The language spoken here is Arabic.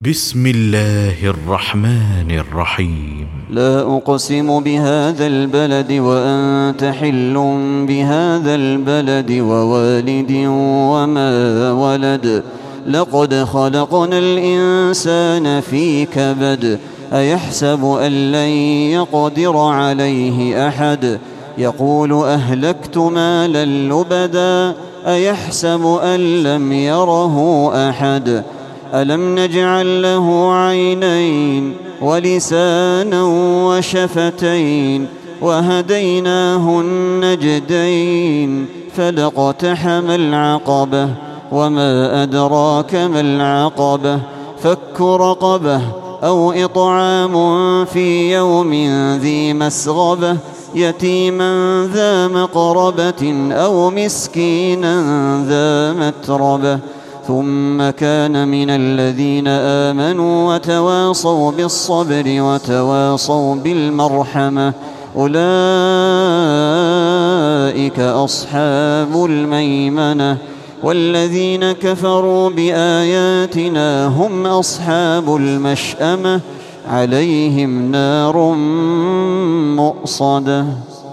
بسم الله الرحمن الرحيم. لا أقسم بهذا البلد وأنت حل بهذا البلد ووالد وما ولد. لقد خلقنا الإنسان في كبد. أيحسب أن لن يقدر عليه أحد. يقول أهلكت مالا لبدا. أيحسب أن لم يره أحد. ألم نجعل له عينين ولسانا وشفتين وهديناه النجدين فلاقتحم العقبة وما أدراك ما العقبة فك رقبة أو إطعام في يوم ذي مسغبة يتيما ذا مقربة أو مسكينا ذا متربة ثم كان من الذين آمنوا وتواصوا بالصبر وتواصوا بالمرحمة أولئك أصحاب الميمنة والذين كفروا بآياتنا هم أصحاب المشأمة عليهم نار مؤصدة.